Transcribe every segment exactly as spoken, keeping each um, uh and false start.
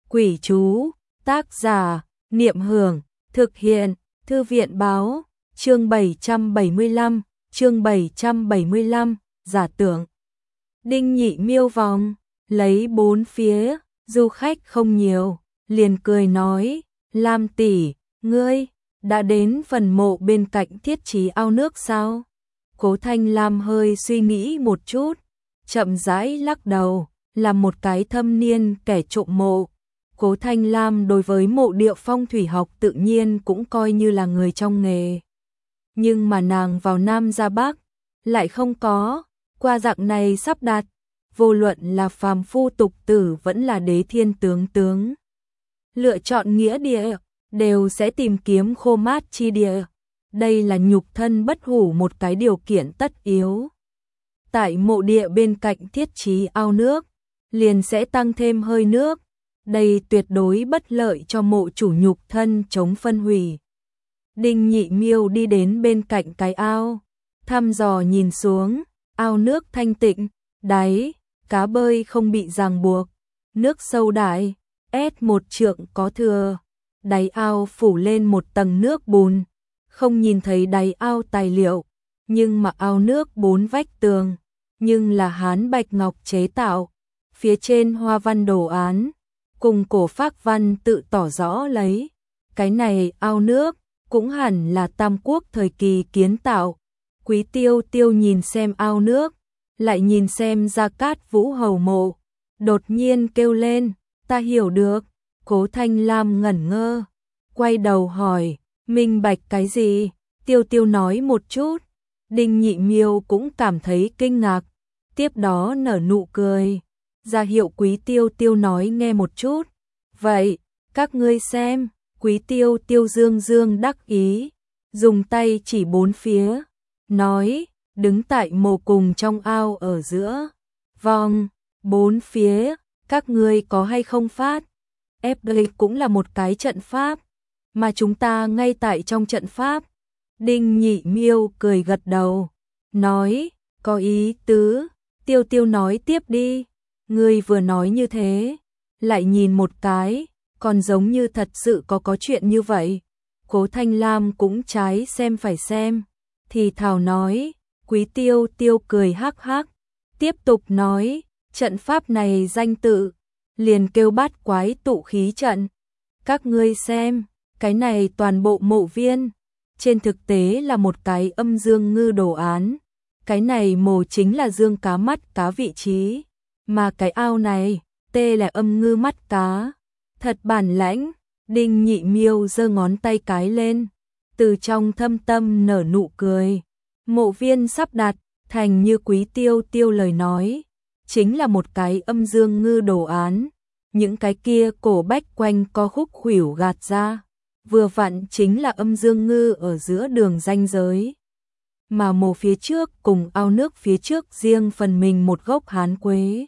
Quỷ chú, tác giả, Niệm Hưởng, thực hiện, Thư viện báo, chương bảy trăm bảy mươi lăm, chương bảy trăm bảy mươi lăm, giả tưởng. Đinh Nhị Miêu vòng, lấy bốn phía, du khách không nhiều, liền cười nói, Lam tỷ, ngươi, đã đến phần mộ bên cạnh Thiết Chí ao nước sao? Cố Thanh Lam hơi suy nghĩ một chút, chậm rãi lắc đầu, là một cái thâm niên kẻ trộm mộ. Cố Thanh Lam đối với mộ địa phong thủy học tự nhiên cũng coi như là người trong nghề. Nhưng mà nàng vào Nam ra Bắc, lại không có, qua dạng này sắp đặt, vô luận là phàm phu tục tử vẫn là đế thiên tướng tướng. Lựa chọn nghĩa địa, đều sẽ tìm kiếm khô mát chi địa. Đây là nhục thân bất hủ một cái điều kiện tất yếu. Tại mộ địa bên cạnh Thiết Chí ao nước, liền sẽ tăng thêm hơi nước. Đây tuyệt đối bất lợi cho mộ chủ nhục thân chống phân hủy. Đinh Nhị Miêu đi đến bên cạnh cái ao, thăm dò nhìn xuống, ao nước thanh tịnh, đáy, cá bơi không bị ràng buộc, nước sâu đại, ét một trượng có thừa, đáy ao phủ lên một tầng nước bùn, không nhìn thấy đáy ao tài liệu, nhưng mà ao nước bốn vách tường, nhưng là hán bạch ngọc chế tạo, phía trên hoa văn đồ án, cùng cổ phác văn tự tỏ rõ lấy, cái này ao nước, cũng hẳn là Tam Quốc thời kỳ kiến tạo. Quý Tiêu Tiêu nhìn xem ao nước, lại nhìn xem Gia Cát Vũ hầu mộ, đột nhiên kêu lên, ta hiểu được. Cố Thanh Lam ngẩn ngơ, quay đầu hỏi, minh bạch cái gì? Tiêu Tiêu nói một chút. Đinh Nhị Miêu cũng cảm thấy kinh ngạc, tiếp đó nở nụ cười, ra hiệu Quý Tiêu Tiêu nói nghe một chút. Vậy, các ngươi xem. Quý Tiêu Tiêu dương dương đắc ý, dùng tay chỉ bốn phía, nói, đứng tại mồ cùng trong ao ở giữa, vòng, bốn phía, các ngươi có hay không phát? ép đê cũng là một cái trận pháp, mà chúng ta ngay tại trong trận pháp. Đinh Nhị Miêu cười gật đầu, nói, có ý tứ. Tiêu Tiêu nói tiếp đi, ngươi vừa nói như thế, lại nhìn một cái, còn giống như thật sự có có chuyện như vậy. Cố Thanh Lam cũng trái xem phải xem, thì thào nói. Quý Tiêu Tiêu cười hắc hắc, tiếp tục nói, trận pháp này danh tự, liền kêu Bát Quái Tụ Khí Trận. Các ngươi xem, cái này toàn bộ mộ viên, trên thực tế là một cái âm dương ngư đồ án. Cái này mồ chính là dương cá mắt cá vị trí, mà cái ao này, tê là âm ngư mắt cá. Thật bản lãnh. Đinh Nhị Miêu giơ ngón tay cái lên, từ trong thâm tâm nở nụ cười. Mộ viên sắp đặt thành như Quý Tiêu Tiêu lời nói, chính là một cái âm dương ngư đồ án. Những cái kia cổ bách quanh co khúc khuỷu gạt ra, vừa vặn chính là âm dương ngư ở giữa đường ranh giới. Mà mộ phía trước cùng ao nước phía trước riêng phần mình một gốc hán quế,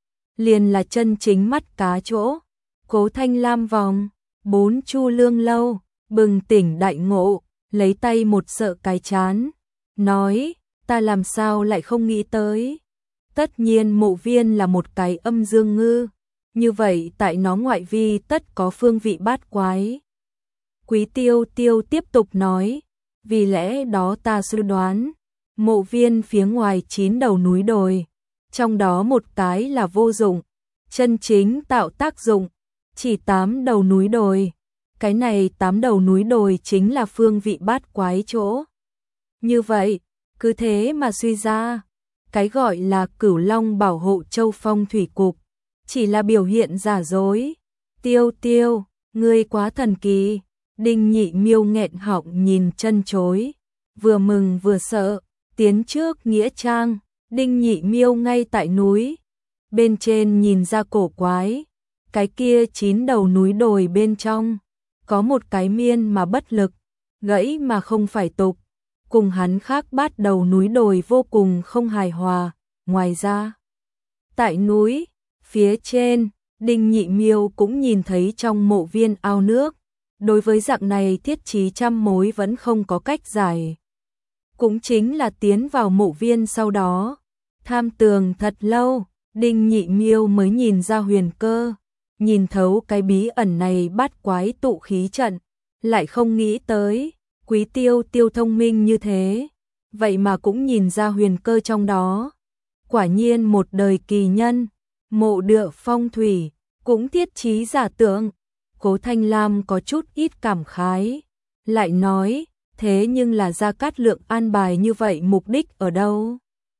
liền là chân chính mắt cá chỗ. Cố Thanh Lam vòng, bốn chu lương lâu, bừng tỉnh đại ngộ, lấy tay một sợ cái chán, nói, ta làm sao lại không nghĩ tới. Tất nhiên mộ viên là một cái âm dương ngư, như vậy tại nó ngoại vi tất có phương vị bát quái. Quý Tiêu Tiêu tiếp tục nói, vì lẽ đó ta suy đoán, mộ viên phía ngoài chín đầu núi đồi, trong đó một cái là vô dụng, chân chính tạo tác dụng, chỉ tám đầu núi đồi. Cái này tám đầu núi đồi chính là phương vị bát quái chỗ. Như vậy, cứ thế mà suy ra, cái gọi là Cửu Long bảo hộ châu phong thủy cục, chỉ là biểu hiện giả dối. Tiêu Tiêu, ngươi quá thần kỳ. Đinh Nhị Miêu nghẹn họng nhìn chân chối, vừa mừng vừa sợ, tiến trước nghĩa trang. Đinh Nhị Miêu ngay tại núi, bên trên nhìn ra cổ quái. Cái kia chín đầu núi đồi bên trong, có một cái miên mà bất lực, gãy mà không phải tục, cùng hắn khác bát đầu núi đồi vô cùng không hài hòa. Ngoài ra, tại núi, phía trên, Đinh Nhị Miêu cũng nhìn thấy trong mộ viên ao nước. Đối với dạng này Thiết Chí trăm mối vẫn không có cách giải. Cũng chính là tiến vào mộ viên sau đó, tham tường thật lâu, Đinh Nhị Miêu mới nhìn ra huyền cơ. nhìn thấu cái bí ẩn này bát quái tụ khí trận, lại không nghĩ tới, Quý Tiêu Tiêu thông minh như thế, vậy mà cũng nhìn ra huyền cơ trong đó. Quả nhiên một đời kỳ nhân, mộ Đựa phong thủy, cũng thiết trí giả tượng. Cố Thanh Lam có chút ít cảm khái, lại nói, thế nhưng là Gia Cát Lượng an bài như vậy mục đích ở đâu?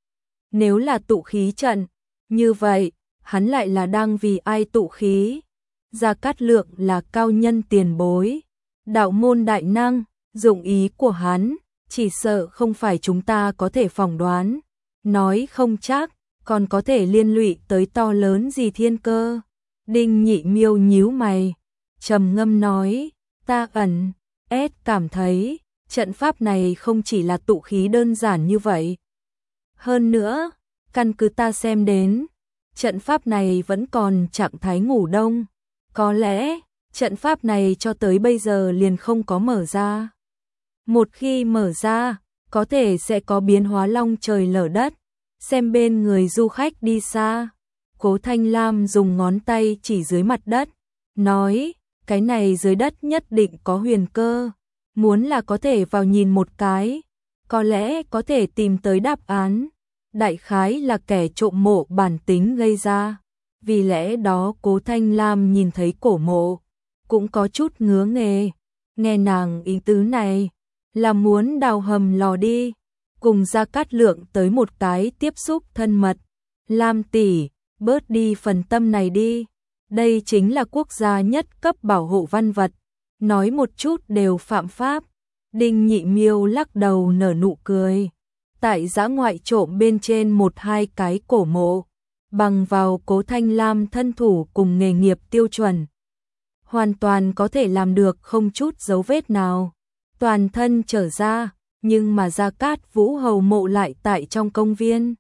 Nếu là tụ khí trận, như vậy, hắn lại là đang vì ai tụ khí? Gia Cát Lượng là cao nhân tiền bối, đạo môn đại năng, dụng ý của hắn, chỉ sợ không phải chúng ta có thể phỏng đoán, nói không chắc, còn có thể liên lụy tới to lớn gì thiên cơ. Đinh Nhị Miêu nhíu mày, trầm ngâm nói, ta ẩn, ép cảm thấy, trận pháp này không chỉ là tụ khí đơn giản như vậy. Hơn nữa, căn cứ ta xem đến, trận pháp này vẫn còn trạng thái ngủ đông, có lẽ, trận pháp này cho tới bây giờ liền không có mở ra. Một khi mở ra, có thể sẽ có biến hóa long trời lở đất, xem bên người du khách đi xa. Cố Thanh Lam dùng ngón tay chỉ dưới mặt đất, nói, cái này dưới đất nhất định có huyền cơ, muốn là có thể vào nhìn một cái, có lẽ có thể tìm tới đáp án, đại khái là kẻ trộm mộ bản tính gây ra. Vì lẽ đó Cố Thanh Lam nhìn thấy cổ mộ, cũng có chút ngứa nghề, nghe nàng ý tứ này, là muốn đào hầm lò đi, cùng Gia Cát Lượng tới một cái tiếp xúc thân mật. Lam tỷ, bớt đi phần tâm này đi, đây chính là quốc gia nhất cấp bảo hộ văn vật, nói một chút đều phạm pháp. Đinh Nhị Miêu lắc đầu nở nụ cười, tại dã ngoại trộm bên trên một hai cái cổ mộ, bằng vào Cố Thanh Lam thân thủ cùng nghề nghiệp tiêu chuẩn, hoàn toàn có thể làm được không chút dấu vết nào, toàn thân trở ra, nhưng mà Gia Cát Vũ hầu mộ lại tại trong công viên.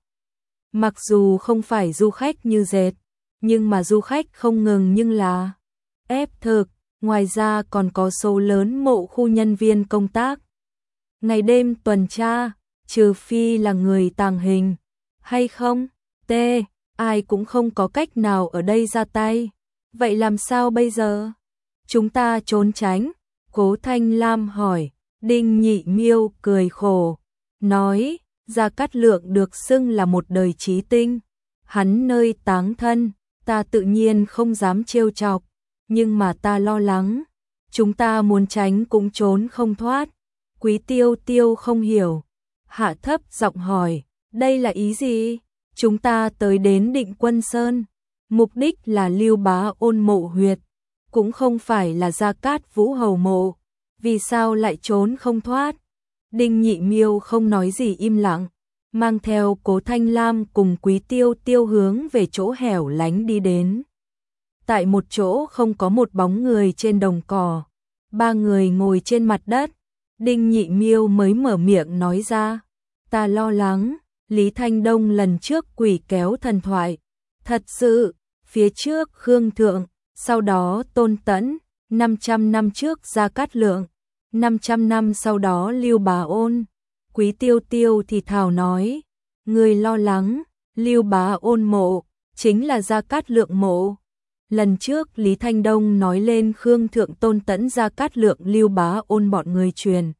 Mặc dù không phải du khách như dệt, nhưng mà du khách không ngừng nhưng là ép thực, ngoài ra còn có số lớn mộ khu nhân viên công tác. Ngày đêm tuần tra, trừ phi là người tàng hình, hay không, t, ai cũng không có cách nào ở đây ra tay. Vậy làm sao bây giờ? Chúng ta trốn tránh? Cố Thanh Lam hỏi. Đinh Nhị Miêu cười khổ, nói, Gia Cát Lượng được xưng là một đời trí tinh, hắn nơi táng thân, ta tự nhiên không dám trêu chọc, nhưng mà ta lo lắng, chúng ta muốn tránh cũng trốn không thoát. Quý Tiêu Tiêu không hiểu, hạ thấp giọng hỏi, đây là ý gì? Chúng ta tới đến Định Quân Sơn, mục đích là Lưu Bá Ôn mộ huyệt, cũng không phải là Gia Cát Vũ hầu mộ, vì sao lại trốn không thoát? Đinh Nhị Miêu không nói gì im lặng, mang theo Cố Thanh Lam cùng Quý Tiêu Tiêu hướng về chỗ hẻo lánh đi đến. Tại một chỗ không có một bóng người trên đồng cỏ, ba người ngồi trên mặt đất, Đinh Nhị Miêu mới mở miệng nói ra, ta lo lắng, Lý Thanh Đông lần trước quỷ kéo thần thoại, thật sự, phía trước Khương Thượng, sau đó Tôn Tẫn, năm trăm năm trước Gia Cát Lượng, năm trăm năm sau đó Lưu Bá Ôn. Quý Tiêu Tiêu thì thào nói, người lo lắng, Lưu Bá Ôn mộ, chính là Gia Cát Lượng mộ. Lần trước Lý Thanh Đông nói lên Khương Thượng Tôn Tẫn Gia Cát Lượng Lưu Bá Ôn bọn người truyền.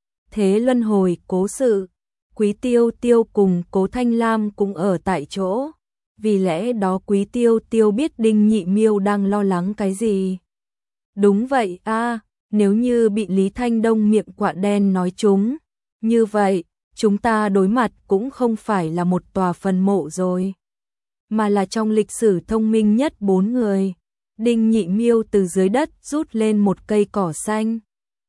Thế luân hồi cố sự, Quý Tiêu Tiêu cùng Cố Thanh Lam cũng ở tại chỗ, vì lẽ đó Quý Tiêu Tiêu biết Đinh Nhị Miêu đang lo lắng cái gì. Đúng vậy a, à, nếu như bị Lý Thanh Đông miệng quạ đen nói trúng, như vậy, chúng ta đối mặt cũng không phải là một tòa phần mộ rồi, mà là trong lịch sử thông minh nhất bốn người. Đinh Nhị Miêu từ dưới đất rút lên một cây cỏ xanh,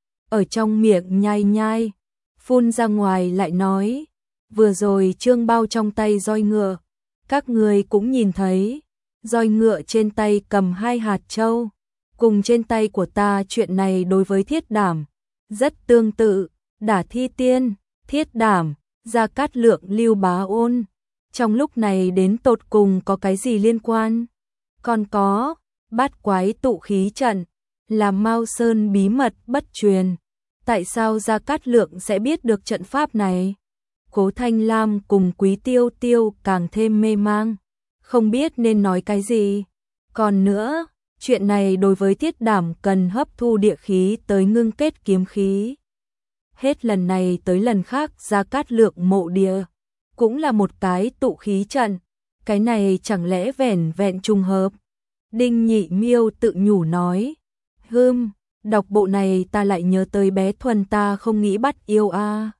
ở trong miệng nhai nhai, phun ra ngoài lại nói, vừa rồi Trương Bao trong tay roi ngựa, các người cũng nhìn thấy, roi ngựa trên tay cầm hai hạt châu, cùng trên tay của ta chuyện này đối với Thiết Đảm rất tương tự, Đả Thi Tiên, Thiết Đảm, Gia Cát Lượng Lưu Bá Ôn, trong lúc này đến tột cùng có cái gì liên quan? Còn có, bát quái tụ khí trận, là Mao Sơn bí mật bất truyền, tại sao Gia Cát Lượng sẽ biết được trận pháp này? Cố Thanh Lam cùng Quý Tiêu Tiêu càng thêm mê mang, không biết nên nói cái gì. Còn nữa, Chuyện này đối với Thiết Đảm cần hấp thu địa khí tới ngưng kết kiếm khí. Hết lần này tới lần khác Gia Cát Lượng mộ địa cũng là một cái tụ khí trận, cái này chẳng lẽ vẻn vẹn trùng hợp. Đinh Nhị Miêu tự nhủ nói, hưm, đọc bộ này ta lại nhớ tới bé Thuần ta không nghĩ bắt yêu a.